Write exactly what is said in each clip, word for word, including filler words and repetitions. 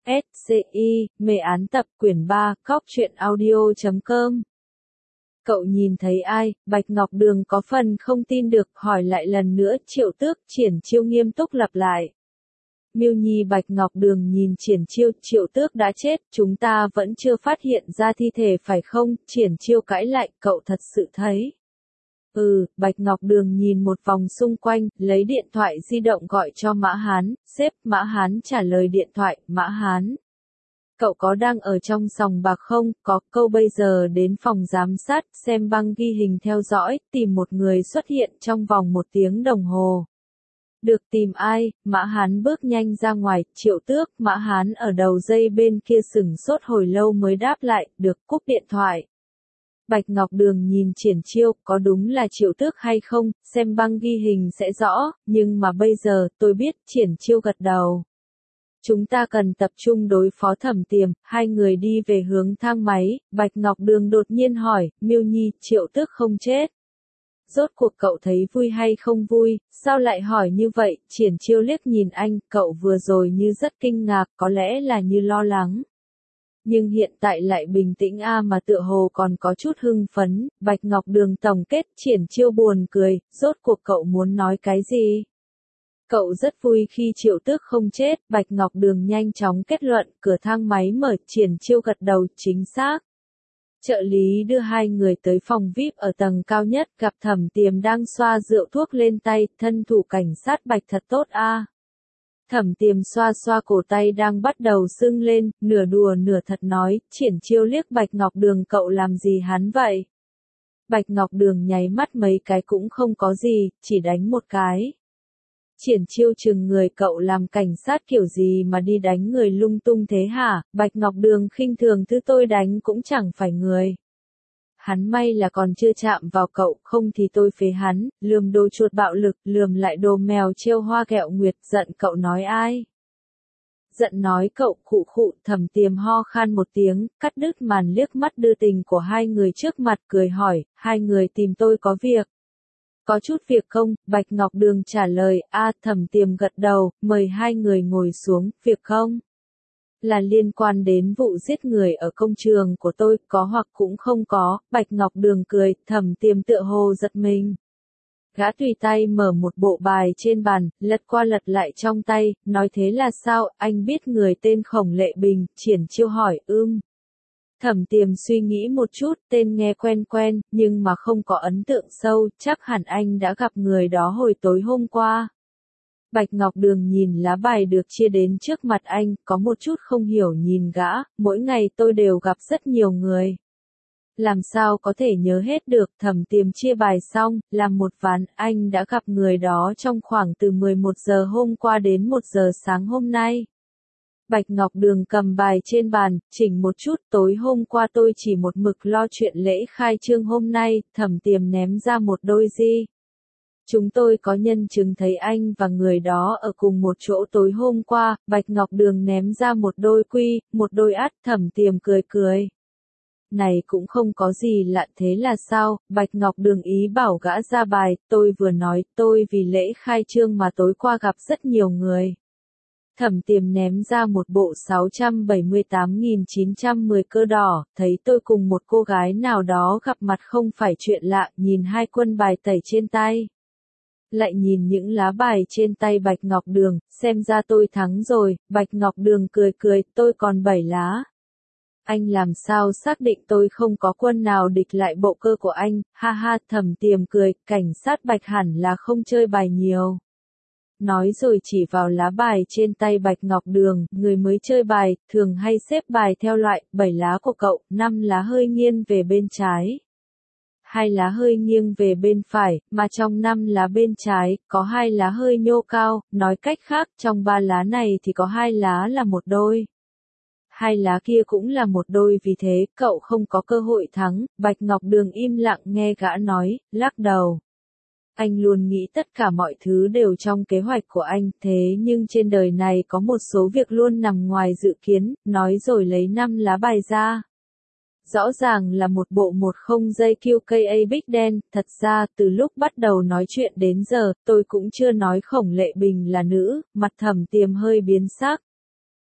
S C I, mê án tập quyển ba, cóc truyện audio chấm com. Cậu nhìn thấy ai? Bạch Ngọc Đường có phần không tin được, hỏi lại lần nữa. Triệu Tước. Triển Chiêu nghiêm túc lặp lại. Miêu Nhi. Bạch Ngọc Đường nhìn Triển Chiêu. Triệu Tước đã chết, chúng ta vẫn chưa phát hiện ra thi thể phải không? Triển Chiêu cãi lại, cậu thật sự thấy? Ừ, Bạch Ngọc Đường nhìn một vòng xung quanh, lấy điện thoại di động gọi cho Mã Hán. Sếp. Mã Hán trả lời điện thoại. Mã Hán, cậu có đang ở trong sòng bạc không? Có. Câu bây giờ đến phòng giám sát, xem băng ghi hình theo dõi, tìm một người xuất hiện trong vòng một tiếng đồng hồ. Được. Tìm ai? Mã Hán bước nhanh ra ngoài. Triệu Tước. Mã Hán ở đầu dây bên kia sửng sốt hồi lâu mới đáp lại. Được. Cúp điện thoại. Bạch Ngọc Đường nhìn Triển Chiêu, có đúng là Triệu Tước hay không, xem băng ghi hình sẽ rõ, nhưng mà bây giờ, tôi biết. Triển Chiêu gật đầu. Chúng ta cần tập trung đối phó Thẩm Tiềm. Hai người đi về hướng thang máy. Bạch Ngọc Đường đột nhiên hỏi, Miêu Nhi, Triệu Tước không chết. Rốt cuộc cậu thấy vui hay không vui, sao lại hỏi như vậy? Triển Chiêu liếc nhìn anh, cậu vừa rồi như rất kinh ngạc, có lẽ là như lo lắng. Nhưng hiện tại lại bình tĩnh a à mà tựa hồ còn có chút hưng phấn. Bạch Ngọc Đường tổng kết. Triển Chiêu buồn cười, rốt cuộc cậu muốn nói cái gì? Cậu rất vui khi Triệu Tước không chết. Bạch Ngọc Đường nhanh chóng kết luận. Cửa thang máy mở. Triển Chiêu gật đầu. Chính xác. Trợ lý đưa hai người tới phòng vi ai pi ở tầng cao nhất, gặp Thẩm Tiềm đang xoa rượu thuốc lên tay. Thân thủ cảnh sát Bạch thật tốt a. À. Thẩm Tiềm xoa xoa cổ tay đang bắt đầu sưng lên, nửa đùa nửa thật nói. Triển Chiêu liếc Bạch Ngọc Đường, cậu làm gì hắn vậy? Bạch Ngọc Đường nháy mắt mấy cái, cũng không có gì, chỉ đánh một cái. Triển Chiêu chừng người, cậu làm cảnh sát kiểu gì mà đi đánh người lung tung thế hả? Bạch Ngọc Đường khinh thường, thứ tôi đánh cũng chẳng phải người. Hắn may là còn chưa chạm vào cậu, không thì tôi phế hắn. Lườm đồ chuột bạo lực, lườm lại đồ mèo trêu hoa ghẹo nguyệt. Giận cậu nói ai? Giận nói cậu. Khụ khụ. Thẩm Tiềm ho khan một tiếng, cắt đứt màn liếc mắt đưa tình của hai người trước mặt, cười hỏi, hai người tìm tôi có việc? Có chút việc không? Bạch Ngọc Đường trả lời. A. Thẩm Tiềm gật đầu, mời hai người ngồi xuống. Việc không? Là liên quan đến vụ giết người ở công trường của tôi, có hoặc cũng không có. Bạch Ngọc Đường cười. Thẩm Tiềm tựa hồ giật mình. Gã tùy tay mở một bộ bài trên bàn, lật qua lật lại trong tay, nói thế là sao, anh biết người tên Khổng Lệ Bình? Triển Chiêu hỏi. Ưm. Thẩm Tiềm suy nghĩ một chút, tên nghe quen quen, nhưng mà không có ấn tượng sâu, chắc hẳn anh đã gặp người đó hồi tối hôm qua. Bạch Ngọc Đường nhìn lá bài được chia đến trước mặt anh, có một chút không hiểu nhìn gã. Mỗi ngày tôi đều gặp rất nhiều người. Làm sao có thể nhớ hết được? Thẩm Tiềm chia bài xong, làm một ván. Anh đã gặp người đó trong khoảng từ mười một giờ hôm qua đến một giờ sáng hôm nay. Bạch Ngọc Đường cầm bài trên bàn, chỉnh một chút. Tối hôm qua tôi chỉ một mực lo chuyện lễ khai trương hôm nay. Thẩm Tiềm ném ra một đôi di. Chúng tôi có nhân chứng thấy anh và người đó ở cùng một chỗ tối hôm qua. Bạch Ngọc Đường ném ra một đôi quy, một đôi át. Thẩm Tiềm cười cười. Này cũng không có gì lạ, thế là sao? Bạch Ngọc Đường ý bảo gã ra bài. Tôi vừa nói, tôi vì lễ khai trương mà tối qua gặp rất nhiều người. Thẩm Tiềm ném ra một bộ sáu trăm bảy mươi tám nghìn chín trăm mười cơ đỏ, thấy tôi cùng một cô gái nào đó gặp mặt không phải chuyện lạ, nhìn hai quân bài tẩy trên tay. Lại nhìn những lá bài trên tay Bạch Ngọc Đường, xem ra tôi thắng rồi. Bạch Ngọc Đường cười cười, tôi còn bảy lá. Anh làm sao xác định tôi không có quân nào địch lại bộ cơ của anh? Ha ha. Thẩm Tiềm cười, cảnh sát Bạch hẳn là không chơi bài nhiều. Nói rồi chỉ vào lá bài trên tay Bạch Ngọc Đường, người mới chơi bài, thường hay xếp bài theo loại. Bảy lá của cậu, năm lá hơi nghiêng về bên trái. Hai lá hơi nghiêng về bên phải, mà trong năm lá bên trái, có hai lá hơi nhô cao. Nói cách khác, trong ba lá này thì có hai lá là một đôi. Hai lá kia cũng là một đôi, vì thế, cậu không có cơ hội thắng. Bạch Ngọc Đường im lặng nghe gã nói, lắc đầu. Anh luôn nghĩ tất cả mọi thứ đều trong kế hoạch của anh, thế nhưng trên đời này có một số việc luôn nằm ngoài dự kiến, nói rồi lấy năm lá bài ra. Rõ ràng là một bộ một không giây Q K A Big đen, thật ra, từ lúc bắt đầu nói chuyện đến giờ, tôi cũng chưa nói Khổng Lệ Bình là nữ. Mặt Thẩm Tiềm hơi biến sắc.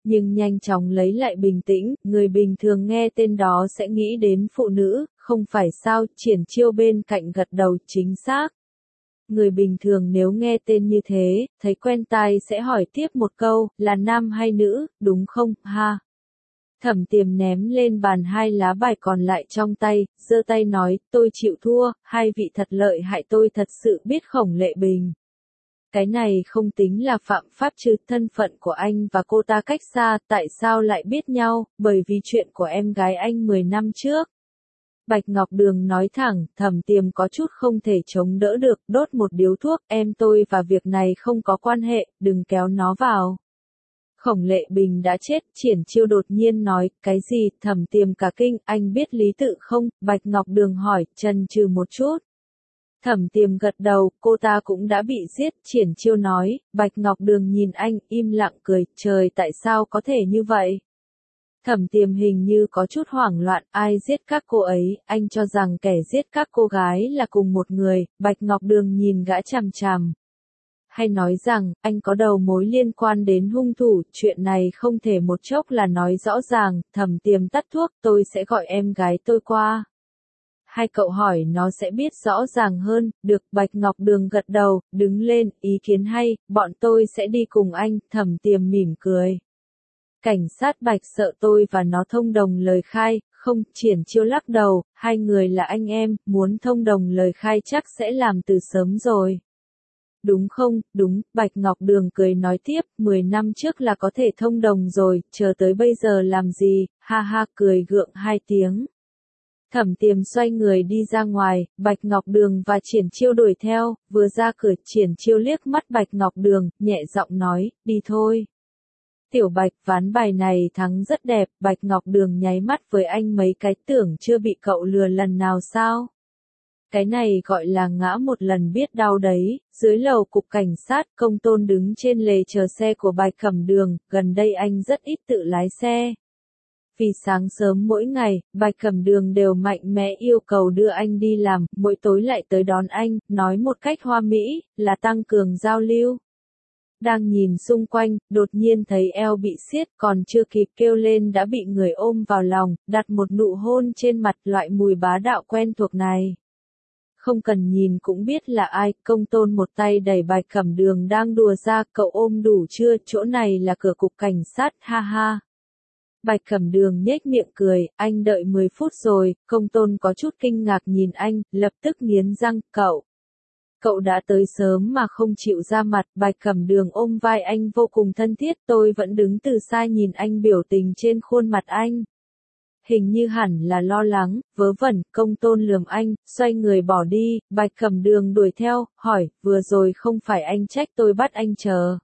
Nhưng nhanh chóng lấy lại bình tĩnh, người bình thường nghe tên đó sẽ nghĩ đến phụ nữ, không phải sao, Triển Chiêu bên cạnh gật đầu, chính xác. Người bình thường nếu nghe tên như thế, thấy quen tai sẽ hỏi tiếp một câu, là nam hay nữ, đúng không, ha? Thẩm Tiềm ném lên bàn hai lá bài còn lại trong tay, giơ tay nói, tôi chịu thua, hai vị thật lợi hại, tôi thật sự biết Khổng Lệ Bình. Cái này không tính là phạm pháp chứ, thân phận của anh và cô ta cách xa, tại sao lại biết nhau, bởi vì chuyện của em gái anh mười năm trước. Bạch Ngọc Đường nói thẳng, Thẩm Tiềm có chút không thể chống đỡ được, đốt một điếu thuốc, em tôi và việc này không có quan hệ, đừng kéo nó vào. Khổng Lệ Bình đã chết, Triển Chiêu đột nhiên nói, cái gì, Thẩm Tiềm cả kinh, anh biết Lý Tự không, Bạch Ngọc Đường hỏi, chần chừ một chút. Thẩm Tiềm gật đầu, cô ta cũng đã bị giết, Triển Chiêu nói, Bạch Ngọc Đường nhìn anh, im lặng cười, trời tại sao có thể như vậy? Thẩm Tiềm hình như có chút hoảng loạn, ai giết các cô ấy, anh cho rằng kẻ giết các cô gái là cùng một người, Bạch Ngọc Đường nhìn gã chằm chằm. Hay nói rằng, anh có đầu mối liên quan đến hung thủ, chuyện này không thể một chốc là nói rõ ràng, Thẩm Tiềm tắt thuốc, tôi sẽ gọi em gái tôi qua. Hai cậu hỏi nó sẽ biết rõ ràng hơn, được, Bạch Ngọc Đường gật đầu, đứng lên, ý kiến hay, bọn tôi sẽ đi cùng anh, Thẩm Tiềm mỉm cười. Cảnh sát Bạch sợ tôi và nó thông đồng lời khai, không, Triển Chiêu lắc đầu, hai người là anh em, muốn thông đồng lời khai chắc sẽ làm từ sớm rồi. Đúng không, đúng, Bạch Ngọc Đường cười nói tiếp, mười năm trước là có thể thông đồng rồi, chờ tới bây giờ làm gì, ha ha cười gượng hai tiếng. Thẩm Tiềm xoay người đi ra ngoài, Bạch Ngọc Đường và Triển Chiêu đuổi theo, vừa ra cửa Triển Chiêu liếc mắt Bạch Ngọc Đường, nhẹ giọng nói, đi thôi. Tiểu Bạch, ván bài này thắng rất đẹp, Bạch Ngọc Đường nháy mắt với anh mấy cái, tưởng chưa bị cậu lừa lần nào sao? Cái này gọi là ngã một lần biết đau đấy. Dưới lầu cục cảnh sát, Công Tôn đứng trên lề chờ xe của Bạch Cẩm Đường, gần đây anh rất ít tự lái xe. Vì sáng sớm mỗi ngày, Bạch Cẩm Đường đều mạnh mẽ yêu cầu đưa anh đi làm, mỗi tối lại tới đón anh, nói một cách hoa mỹ, là tăng cường giao lưu. Đang nhìn xung quanh, đột nhiên thấy eo bị siết, còn chưa kịp kêu lên đã bị người ôm vào lòng, đặt một nụ hôn trên mặt, loại mùi bá đạo quen thuộc này. Không cần nhìn cũng biết là ai, Công Tôn một tay đẩy Bạch Cẩm Đường đang đùa ra, cậu ôm đủ chưa, chỗ này là cửa cục cảnh sát, ha ha. Bạch Cẩm Đường nhếch miệng cười, anh đợi mười phút rồi, Công Tôn có chút kinh ngạc nhìn anh, lập tức nghiến răng, cậu. Cậu đã tới sớm mà không chịu ra mặt, Bạch Cẩm Đường ôm vai anh vô cùng thân thiết, tôi vẫn đứng từ xa nhìn anh biểu tình trên khuôn mặt anh. Hình như hẳn là lo lắng, vớ vẩn, Công Tôn lườm anh, xoay người bỏ đi, Bạch Cẩm Đường đuổi theo, hỏi, vừa rồi không phải anh trách tôi bắt anh chờ.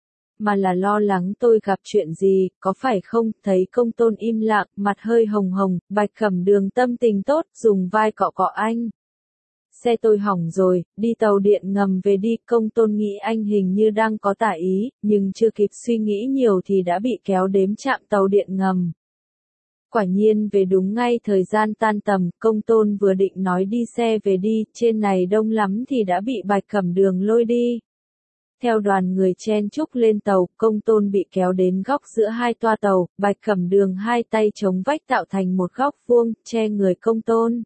Mà là lo lắng tôi gặp chuyện gì, có phải không, thấy Công Tôn im lặng, mặt hơi hồng hồng, Bạch Cẩm Đường tâm tình tốt, dùng vai cọ cọ anh. Xe tôi hỏng rồi, đi tàu điện ngầm về đi, Công Tôn nghĩ anh hình như đang có tả ý, nhưng chưa kịp suy nghĩ nhiều thì đã bị kéo đến trạm tàu điện ngầm. Quả nhiên về đúng ngay thời gian tan tầm, Công Tôn vừa định nói đi xe về đi, trên này đông lắm thì đã bị Bạch Cẩm Đường lôi đi. Theo đoàn người chen chúc lên tàu, Công Tôn bị kéo đến góc giữa hai toa tàu, Bạch Cẩm Đường hai tay chống vách tạo thành một góc vuông, che người Công Tôn.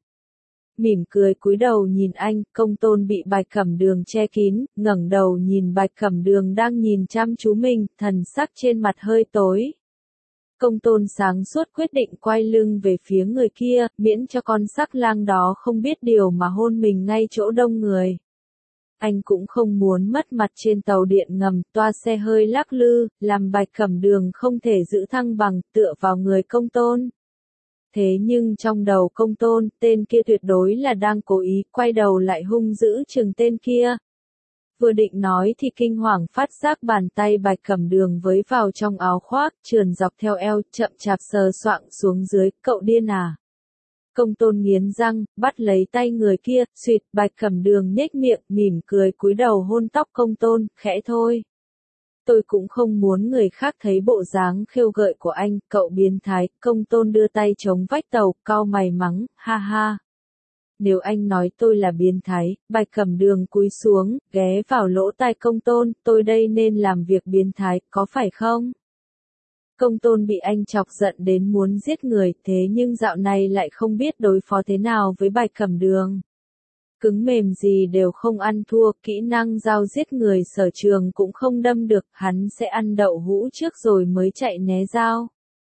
Mỉm cười cúi đầu nhìn anh, Công Tôn bị Bạch Cẩm Đường che kín, ngẩng đầu nhìn Bạch Cẩm Đường đang nhìn chăm chú mình, thần sắc trên mặt hơi tối. Công Tôn sáng suốt quyết định quay lưng về phía người kia, miễn cho con sắc lang đó không biết điều mà hôn mình ngay chỗ đông người. Anh cũng không muốn mất mặt trên tàu điện ngầm, toa xe hơi lắc lư, làm Bạch Cẩm Đường không thể giữ thăng bằng, tựa vào người Công Tôn. Thế nhưng trong đầu Công Tôn, tên kia tuyệt đối là đang cố ý, quay đầu lại hung dữ chừng tên kia. Vừa định nói thì kinh hoàng phát giác bàn tay Bạch Cẩm Đường với vào trong áo khoác, trườn dọc theo eo, chậm chạp sờ soạng xuống dưới, cậu điên à? Công Tôn nghiến răng, bắt lấy tay người kia, xuyệt, Bạch Cẩm Đường nhếch miệng, mỉm cười cúi đầu hôn tóc Công Tôn, khẽ thôi. Tôi cũng không muốn người khác thấy bộ dáng khêu gợi của anh, cậu biến thái, Công Tôn đưa tay chống vách tàu, cau mày mắng, ha ha. Nếu anh nói tôi là biến thái, Bạch Cẩm Đường cúi xuống, ghé vào lỗ tai Công Tôn, tôi đây nên làm việc biến thái, có phải không? Công tôn bị anh chọc giận đến muốn giết người, thế nhưng dạo này lại không biết đối phó thế nào với Bạch Cẩm Đường. Cứng mềm gì đều không ăn thua, kỹ năng dao giết người sở trường cũng không đâm được, hắn sẽ ăn đậu hũ trước rồi mới chạy né dao.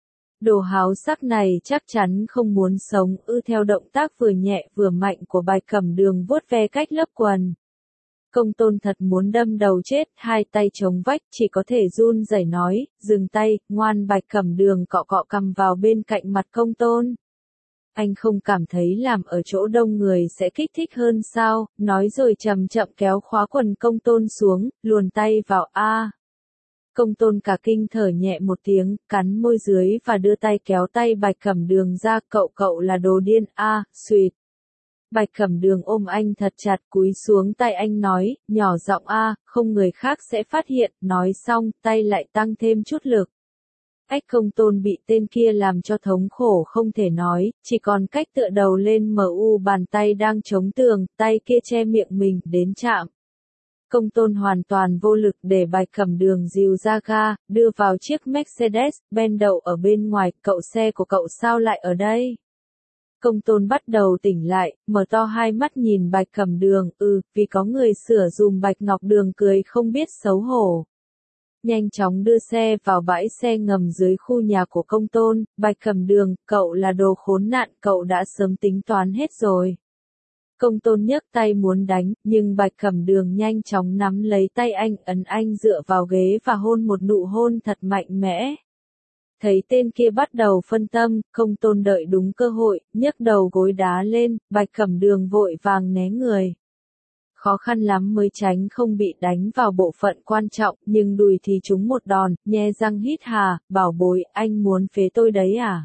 Đồ háo sắc này chắc chắn không muốn sống, ư theo động tác vừa nhẹ vừa mạnh của Bạch Cẩm Đường vuốt ve cách lớp quần. Công tôn thật muốn đâm đầu chết, hai tay chống vách, chỉ có thể run rẩy nói, dừng tay, ngoan. Bạch Cẩm Đường cọ cọ cằm vào bên cạnh mặt công tôn. Anh không cảm thấy làm ở chỗ đông người sẽ kích thích hơn sao, nói rồi chậm chậm kéo khóa quần công tôn xuống, luồn tay vào a. Công tôn cả kinh thở nhẹ một tiếng, cắn môi dưới và đưa tay kéo tay Bạch Cẩm Đường ra, cậu cậu là đồ điên a, à, xuyệt. Bạch Cẩm Đường ôm anh thật chặt, cúi xuống tay anh nói, nhỏ giọng a, à, không người khác sẽ phát hiện, nói xong, tay lại tăng thêm chút lực. Ách công tôn bị tên kia làm cho thống khổ không thể nói, chỉ còn cách tựa đầu lên mờ u bàn tay đang chống tường, tay kia che miệng mình, đến chạm. Công tôn hoàn toàn vô lực để Bạch Cẩm Đường dìu ra ga, đưa vào chiếc Mercedes-Benz đậu ở bên ngoài, cậu xe của cậu sao lại ở đây? Công tôn bắt đầu tỉnh lại, mở to hai mắt nhìn Bạch Cẩm Đường, ừ, vì có người sửa dùm. Bạch Ngọc Đường cười không biết xấu hổ. Nhanh chóng đưa xe vào bãi xe ngầm dưới khu nhà của công tôn. Bạch Cẩm Đường, cậu là đồ khốn nạn, cậu đã sớm tính toán hết rồi. Công tôn nhấc tay muốn đánh, nhưng Bạch Cẩm Đường nhanh chóng nắm lấy tay anh, ấn anh dựa vào ghế và hôn một nụ hôn thật mạnh mẽ. Thấy tên kia bắt đầu phân tâm, công tôn đợi đúng cơ hội, nhấc đầu gối đá lên, Bạch Cẩm Đường vội vàng né người. Khó khăn lắm mới tránh không bị đánh vào bộ phận quan trọng, nhưng đùi thì trúng một đòn, nhe răng hít hà, bảo bối, anh muốn phế tôi đấy à?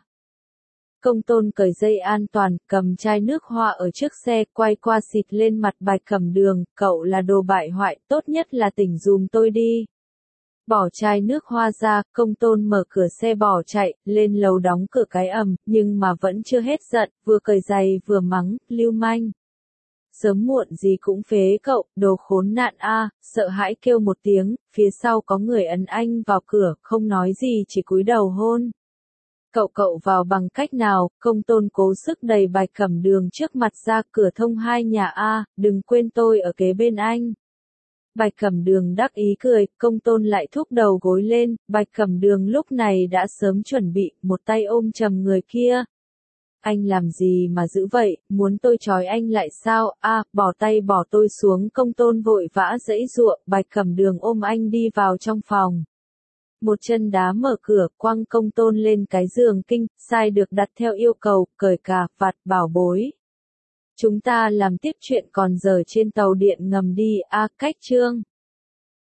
Công tôn cởi dây an toàn, cầm chai nước hoa ở trước xe, quay qua xịt lên mặt Bạch Cẩm Đường, cậu là đồ bại hoại, tốt nhất là tỉnh dùm tôi đi. Bỏ chai nước hoa ra, công tôn mở cửa xe bỏ chạy, lên lầu đóng cửa cái ầm, nhưng mà vẫn chưa hết giận, vừa cởi giày vừa mắng, lưu manh. Sớm muộn gì cũng phế cậu, đồ khốn nạn a, sợ hãi kêu một tiếng, phía sau có người ấn anh vào cửa, không nói gì chỉ cúi đầu hôn. Cậu cậu vào bằng cách nào? Công tôn cố sức đẩy Bạch Cẩm Đường trước mặt ra, cửa thông hai nhà a, đừng quên tôi ở kế bên anh. Bạch Cẩm Đường đắc ý cười, công tôn lại thúc đầu gối lên, Bạch Cẩm Đường lúc này đã sớm chuẩn bị, một tay ôm chầm người kia. Anh làm gì mà dữ vậy, muốn tôi trói anh lại sao, a, à, bỏ tay bỏ tôi xuống. Công tôn vội vã giãy giụa, Bạch Cẩm Đường ôm anh đi vào trong phòng. Một chân đá mở cửa, quăng công tôn lên cái giường kinh, sai được đặt theo yêu cầu, cởi cà vạt, bảo bối. Chúng ta làm tiếp chuyện còn giờ trên tàu điện ngầm đi, a, cách chương.